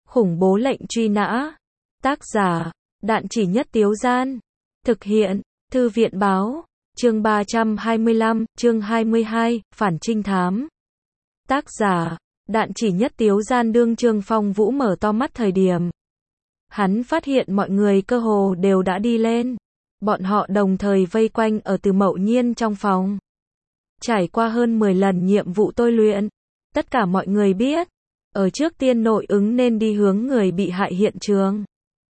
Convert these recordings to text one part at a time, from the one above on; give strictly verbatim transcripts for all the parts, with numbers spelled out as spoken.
Khủng bố lệnh truy nã. Tác giả, Đạn Chỉ Nhất Tiếu Gian. Thực hiện, Thư viện báo. Chương ba trăm hai mươi lăm, chương hai mươi hai, Phản trinh thám. Tác giả, Đạn Chỉ Nhất Tiếu Gian. Đương Trương Phong Vũ mở to mắt thời điểm hắn phát hiện mọi người cơ hồ đều đã đi lên. Bọn họ đồng thời vây quanh ở Từ Mậu Nhiên trong phòng. Trải qua hơn mười lần nhiệm vụ tôi luyện, tất cả mọi người biết, ở trước tiên nội ứng nên đi hướng người bị hại hiện trường.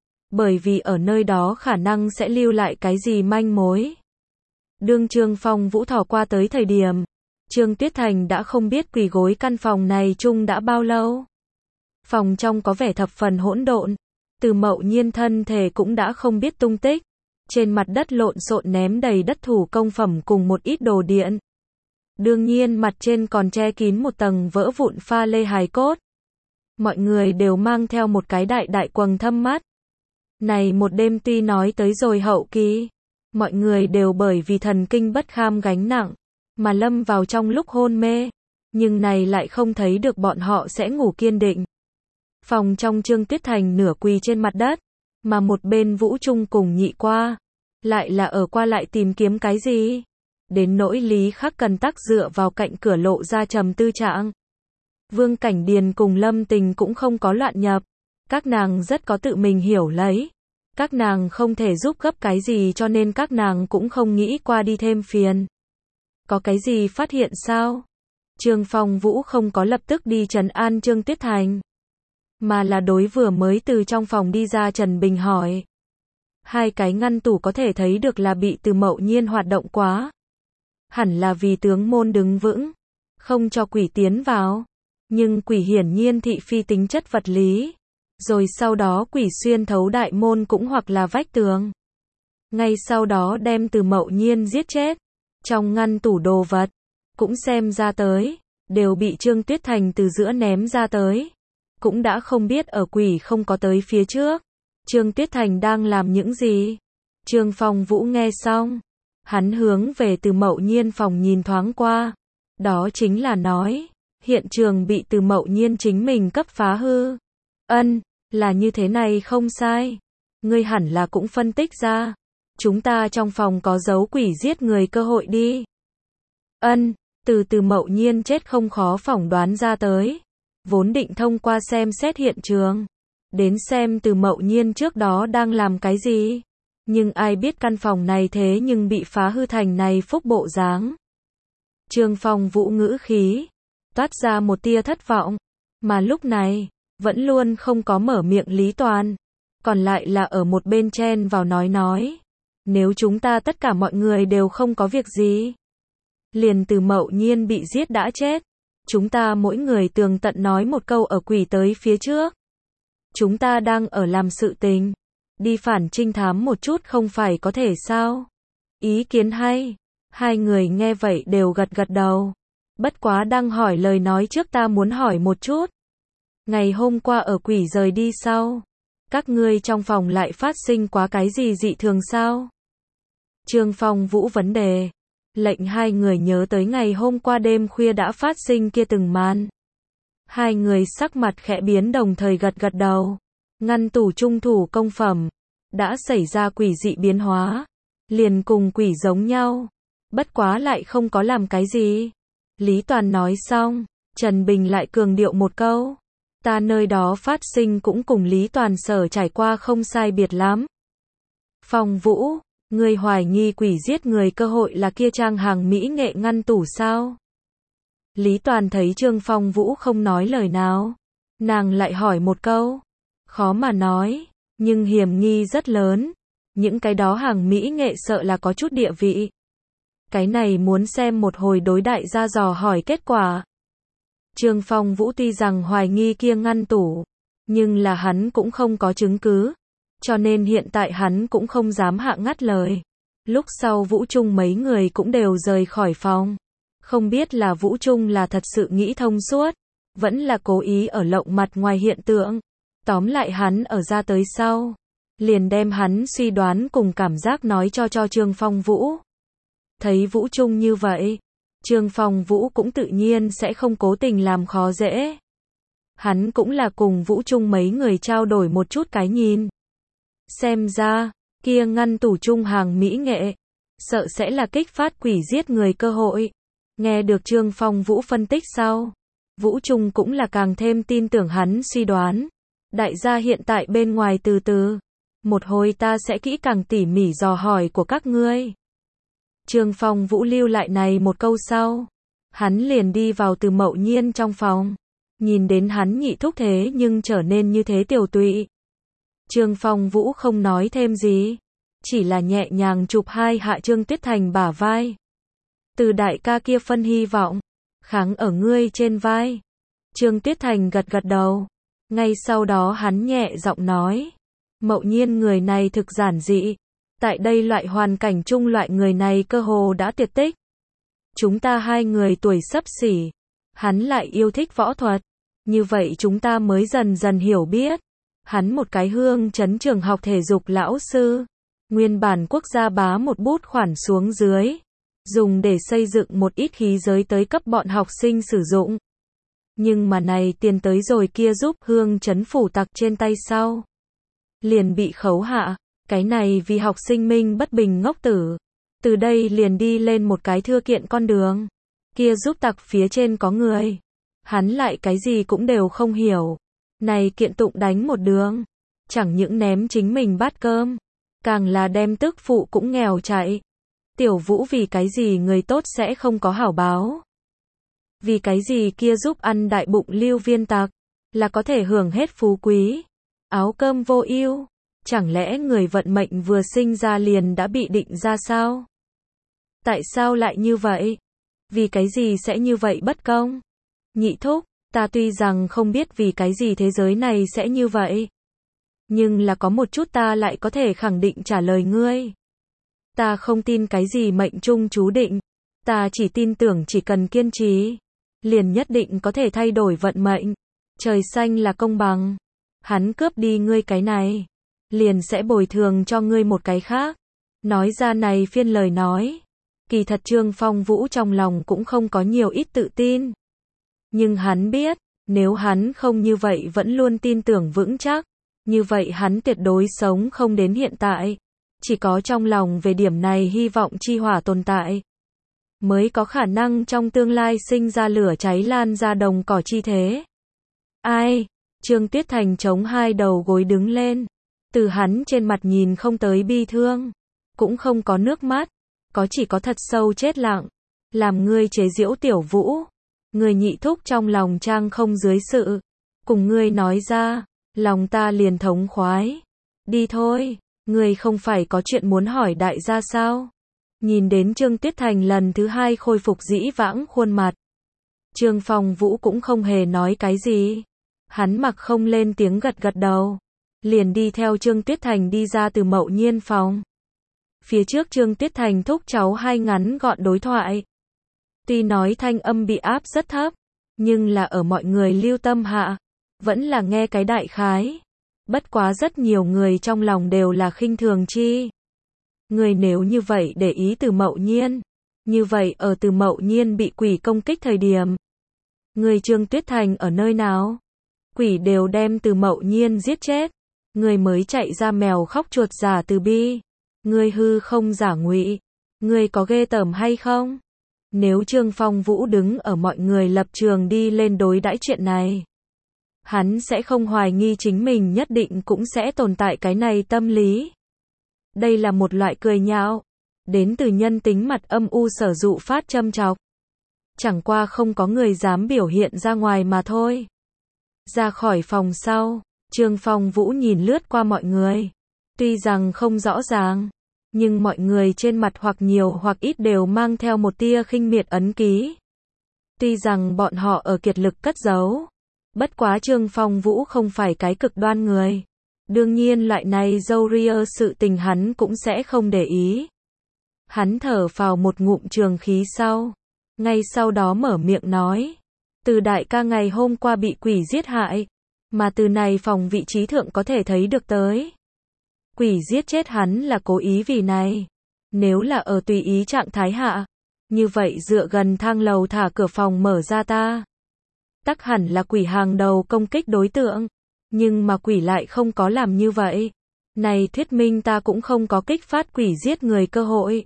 Bởi vì ở nơi đó khả năng sẽ lưu lại cái gì manh mối. Đương Trương Phong Vũ thò qua tới thời điểm, Trương Tuyết Thành đã không biết quỳ gối căn phòng này chung đã bao lâu. Phòng trong có vẻ thập phần hỗn độn, Từ Mậu Nhiên thân thể cũng đã không biết tung tích. Trên mặt đất lộn xộn ném đầy đất thủ công phẩm cùng một ít đồ điện. Đương nhiên mặt trên còn che kín một tầng vỡ vụn pha lê hài cốt. Mọi người đều mang theo một cái đại đại quầng thâm mắt. Này một đêm tuy nói tới rồi hậu kỳ, mọi người đều bởi vì thần kinh bất kham gánh nặng, mà lâm vào trong lúc hôn mê. Nhưng này lại không thấy được bọn họ sẽ ngủ kiên định. Phòng trong Trương Tuyết Thành nửa quỳ trên mặt đất, mà một bên Vũ Trung cùng Nhị Qua, lại là ở qua lại tìm kiếm cái gì. Đến nỗi Lý Khắc Cần tắc dựa vào cạnh cửa lộ ra trầm tư trạng. Vương Cảnh Điền cùng Lâm Tình cũng không có loạn nhập. Các nàng rất có tự mình hiểu lấy. Các nàng không thể giúp gấp cái gì cho nên các nàng cũng không nghĩ qua đi thêm phiền. Có cái gì phát hiện sao? Trương Phong Vũ không có lập tức đi trấn an Trương Tuyết Thành, mà là đối vừa mới từ trong phòng đi ra Trần Bình hỏi. Hai cái ngăn tủ có thể thấy được là bị Từ Mậu Nhiên hoạt động quá. Hẳn là vì tướng môn đứng vững, không cho quỷ tiến vào. Nhưng quỷ hiển nhiên thị phi tính chất vật lý. Rồi sau đó quỷ xuyên thấu đại môn cũng hoặc là vách tường. Ngay sau đó đem Từ Mậu Nhiên giết chết. Trong ngăn tủ đồ vật, cũng xem ra tới, đều bị Trương Tuyết Thành từ giữa ném ra tới. Cũng đã không biết ở quỷ không có tới phía trước, Trương Tuyết Thành đang làm những gì. Trương Phong Vũ nghe xong, hắn hướng về Từ Mậu Nhiên phòng nhìn thoáng qua. Đó chính là nói, hiện trường bị Từ Mậu Nhiên chính mình cấp phá hư. Ân, là như thế này không sai. Ngươi hẳn là cũng phân tích ra. Chúng ta trong phòng có dấu quỷ giết người cơ hội đi. Ân, từ Từ Mậu Nhiên chết không khó phỏng đoán ra tới. Vốn định thông qua xem xét hiện trường, đến xem Từ Mậu Nhiên trước đó đang làm cái gì. Nhưng ai biết căn phòng này thế nhưng bị phá hư thành này phúc bộ dáng. Trương Phong Vũ ngữ khí toát ra một tia thất vọng. Mà lúc này, vẫn luôn không có mở miệng Lý Toàn, còn lại là ở một bên chen vào nói nói. Nếu chúng ta tất cả mọi người đều không có việc gì, liền Từ Mậu Nhiên bị giết đã chết, chúng ta mỗi người tường tận nói một câu ở quỷ tới phía trước. Chúng ta đang ở làm sự tình, đi phản trinh thám một chút không phải có thể sao? Ý kiến hay. Hai người nghe vậy đều gật gật đầu. Bất quá đang hỏi lời nói trước ta muốn hỏi một chút. Ngày hôm qua ở quỷ rời đi sau, các ngươi trong phòng lại phát sinh quá cái gì dị thường sao? Trương Phong Vũ vấn đề, lệnh hai người nhớ tới ngày hôm qua đêm khuya đã phát sinh kia từng màn. Hai người sắc mặt khẽ biến đồng thời gật gật đầu. Ngăn tủ trung thủ công phẩm đã xảy ra quỷ dị biến hóa, liền cùng quỷ giống nhau, bất quá lại không có làm cái gì. Lý Toàn nói xong, Trần Bình lại cường điệu một câu. Ta nơi đó phát sinh cũng cùng Lý Toàn sở trải qua không sai biệt lắm. Phong Vũ, ngươi hoài nghi quỷ giết người cơ hội là kia trang hàng mỹ nghệ ngăn tủ sao? Lý Toàn thấy Trương Phong Vũ không nói lời nào, nàng lại hỏi một câu. Khó mà nói, nhưng hiểm nghi rất lớn. Những cái đó hàng mỹ nghệ sợ là có chút địa vị. Cái này muốn xem một hồi đối đại gia dò hỏi kết quả. Trương Phong Vũ tuy rằng hoài nghi kia ngăn tủ, nhưng là hắn cũng không có chứng cứ, cho nên hiện tại hắn cũng không dám hạ ngắt lời. Lúc sau Vũ Trung mấy người cũng đều rời khỏi phòng. Không biết là Vũ Trung là thật sự nghĩ thông suốt, vẫn là cố ý ở lộng mặt ngoài hiện tượng. Tóm lại hắn ở ra tới sau, liền đem hắn suy đoán cùng cảm giác nói cho cho Trương Phong Vũ. Thấy Vũ Trung như vậy, Trương Phong Vũ cũng tự nhiên sẽ không cố tình làm khó dễ. Hắn cũng là cùng Vũ Trung mấy người trao đổi một chút cái nhìn. Xem ra, kia ngăn tủ trung hàng mỹ nghệ, sợ sẽ là kích phát quỷ giết người cơ hội. Nghe được Trương Phong Vũ phân tích sau, Vũ Trung cũng là càng thêm tin tưởng hắn suy đoán. Đại gia hiện tại bên ngoài từ từ, một hồi ta sẽ kỹ càng tỉ mỉ dò hỏi của các ngươi. Trương Phong Vũ lưu lại này một câu sau, hắn liền đi vào Từ Mậu Nhiên trong phòng, nhìn đến hắn nhị thúc thế nhưng trở nên như thế tiểu tụy. Trương Phong Vũ không nói thêm gì, chỉ là nhẹ nhàng chụp hai hạ Trương Tuyết Thành bả vai. Từ đại ca kia phân hy vọng, kháng ở ngươi trên vai. Trương Tuyết Thành gật gật đầu, ngay sau đó hắn nhẹ giọng nói, Mậu Nhiên người này thực giản dị, tại đây loại hoàn cảnh chung loại người này cơ hồ đã tuyệt tích. Chúng ta hai người tuổi xấp xỉ, hắn lại yêu thích võ thuật, như vậy chúng ta mới dần dần hiểu biết. Hắn một cái hương trấn trường học thể dục lão sư, nguyên bản quốc gia bá một bút khoản xuống dưới, dùng để xây dựng một ít khí giới tới cấp bọn học sinh sử dụng. Nhưng mà này tiền tới rồi kia giúp hương trấn phủ tặc trên tay sau, liền bị khấu hạ, cái này vì học sinh minh bất bình ngốc tử. Từ đây liền đi lên một cái thưa kiện con đường, kia giúp tặc phía trên có người, hắn lại cái gì cũng đều không hiểu. Này kiện tụng đánh một đường, chẳng những ném chính mình bát cơm, càng là đem tức phụ cũng nghèo chạy. Tiểu Vũ vì cái gì người tốt sẽ không có hảo báo? Vì cái gì kia giúp ăn đại bụng lưu viên tặc, là có thể hưởng hết phú quý, áo cơm vô ưu? Chẳng lẽ người vận mệnh vừa sinh ra liền đã bị định ra sao? Tại sao lại như vậy? Vì cái gì sẽ như vậy bất công? Nhị thúc, ta tuy rằng không biết vì cái gì thế giới này sẽ như vậy, nhưng là có một chút ta lại có thể khẳng định trả lời ngươi. Ta không tin cái gì mệnh trung chú định, ta chỉ tin tưởng chỉ cần kiên trì, liền nhất định có thể thay đổi vận mệnh. Trời xanh là công bằng, hắn cướp đi ngươi cái này, liền sẽ bồi thường cho ngươi một cái khác. Nói ra này phiên lời nói, kỳ thật Trương Phong Vũ trong lòng cũng không có nhiều ít tự tin. Nhưng hắn biết, nếu hắn không như vậy vẫn luôn tin tưởng vững chắc, như vậy hắn tuyệt đối sống không đến hiện tại. Chỉ có trong lòng về điểm này hy vọng chi hỏa tồn tại, mới có khả năng trong tương lai sinh ra lửa cháy lan ra đồng cỏ chi thế. Ai? Trương Tuyết Thành chống hai đầu gối đứng lên. Từ hắn trên mặt nhìn không tới bi thương, cũng không có nước mắt, có chỉ có thật sâu chết lặng. Làm ngươi chế giễu Tiểu Vũ, người nhị thúc trong lòng trang không dưới sự, cùng ngươi nói ra, lòng ta liền thống khoái. Đi thôi, ngươi không phải có chuyện muốn hỏi đại gia sao? Nhìn đến Trương Tuyết Thành lần thứ hai khôi phục dĩ vãng khuôn mặt, Trương Phong Vũ cũng không hề nói cái gì. Hắn mặc không lên tiếng gật gật đầu, liền đi theo Trương Tuyết Thành đi ra từ Mậu Nhiên phòng. Phía trước Trương Tuyết Thành thúc cháu hai ngắn gọn đối thoại. Tuy nói thanh âm bị áp rất thấp, nhưng là ở mọi người lưu tâm hạ, vẫn là nghe cái đại khái. Bất quá rất nhiều người trong lòng đều là khinh thường chi. Người nếu như vậy để ý Từ Mậu Nhiên, như vậy ở Từ Mậu Nhiên bị quỷ công kích thời điểm, người Trương Tuyết Thành ở nơi nào? Quỷ đều đem Từ Mậu Nhiên giết chết, người mới chạy ra mèo khóc chuột giả từ bi. Người hư không giả ngụy, người có ghê tởm hay không? Nếu Trương Phong Vũ đứng ở mọi người lập trường đi lên đối đãi chuyện này, hắn sẽ không hoài nghi chính mình nhất định cũng sẽ tồn tại cái này tâm lý. Đây là một loại cười nhạo, đến từ nhân tính mặt âm u sở dụ phát châm chọc. Chẳng qua không có người dám biểu hiện ra ngoài mà thôi. Ra khỏi phòng sau, Trương Phong Vũ nhìn lướt qua mọi người. Tuy rằng không rõ ràng, nhưng mọi người trên mặt hoặc nhiều hoặc ít đều mang theo một tia khinh miệt ấn ký. Tuy rằng bọn họ ở kiệt lực cất giấu, bất quá Trương Phong Vũ không phải cái cực đoan người. Đương nhiên loại này dâu ria sự tình hắn cũng sẽ không để ý. Hắn thở phào một ngụm trường khí sau, ngay sau đó mở miệng nói, Từ đại ca ngày hôm qua bị quỷ giết hại, mà từ này phòng vị trí thượng có thể thấy được tới. Quỷ giết chết hắn là cố ý vì này. Nếu là ở tùy ý trạng thái hạ, như vậy dựa gần thang lầu thả cửa phòng mở ra ta tắc hẳn là quỷ hàng đầu công kích đối tượng. Nhưng mà quỷ lại không có làm như vậy. Này thuyết minh ta cũng không có kích phát quỷ giết người cơ hội.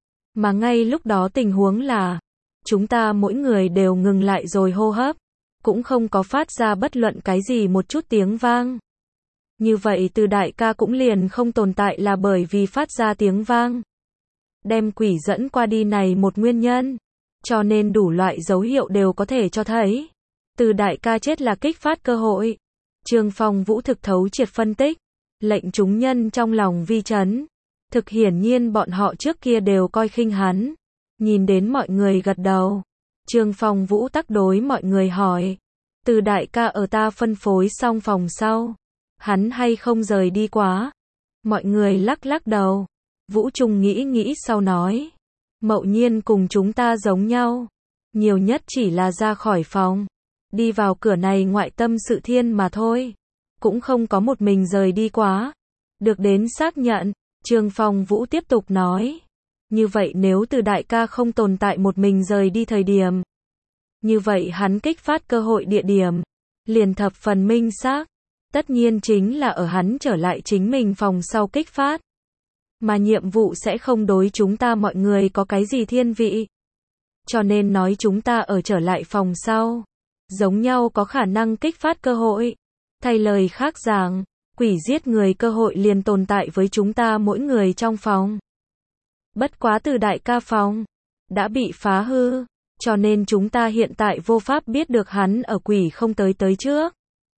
Mà ngay lúc đó tình huống là, chúng ta mỗi người đều ngừng lại rồi hô hấp, cũng không có phát ra bất luận cái gì một chút tiếng vang. Như vậy từ đại ca cũng liền không tồn tại là bởi vì phát ra tiếng vang. Đem quỷ dẫn qua đi này một nguyên nhân. Cho nên đủ loại dấu hiệu đều có thể cho thấy. Từ đại ca chết là kích phát cơ hội. Trương Phong Vũ thực thấu triệt phân tích. Lệnh chúng nhân trong lòng vi chấn. Thực hiển nhiên bọn họ trước kia đều coi khinh hắn. Nhìn đến mọi người gật đầu. Trương Phong Vũ tắc đối mọi người hỏi. Từ đại ca ở ta phân phối xong phòng sau. Hắn hay không rời đi quá. Mọi người lắc lắc đầu. Vũ Trung nghĩ nghĩ sau nói. Mậu nhiên cùng chúng ta giống nhau. Nhiều nhất chỉ là ra khỏi phòng. Đi vào cửa này ngoại tâm sự thiên mà thôi. Cũng không có một mình rời đi quá. Được đến xác nhận. Trương Phong Vũ tiếp tục nói. Như vậy nếu từ đại ca không tồn tại một mình rời đi thời điểm. Như vậy hắn kích phát cơ hội địa điểm. Liền thập phần minh xác. Tất nhiên chính là ở hắn trở lại chính mình phòng sau kích phát. Mà nhiệm vụ sẽ không đối chúng ta mọi người có cái gì thiên vị. Cho nên nói chúng ta ở trở lại phòng sau. Giống nhau có khả năng kích phát cơ hội. Thay lời khác giảng, quỷ giết người cơ hội liền tồn tại với chúng ta mỗi người trong phòng. Bất quá từ đại ca phòng đã bị phá hư. Cho nên chúng ta hiện tại vô pháp biết được hắn ở quỷ không tới tới trước.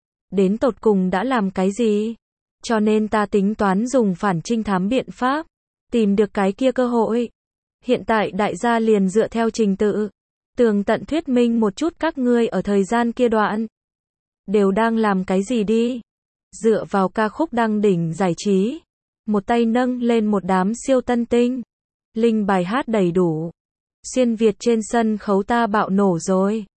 Đến tột cùng đã làm cái gì? Cho nên ta tính toán dùng phản trinh thám biện pháp. Tìm được cái kia cơ hội. Hiện tại đại gia liền dựa theo trình tự. Tường tận thuyết minh một chút các ngươi ở thời gian kia đoạn. Đều đang làm cái gì đi. Dựa vào ca khúc đăng đỉnh giải trí. Một tay nâng lên một đám siêu tân tinh. Linh bài hát đầy đủ. Xuyên Việt trên sân khấu ta bạo nổ rồi.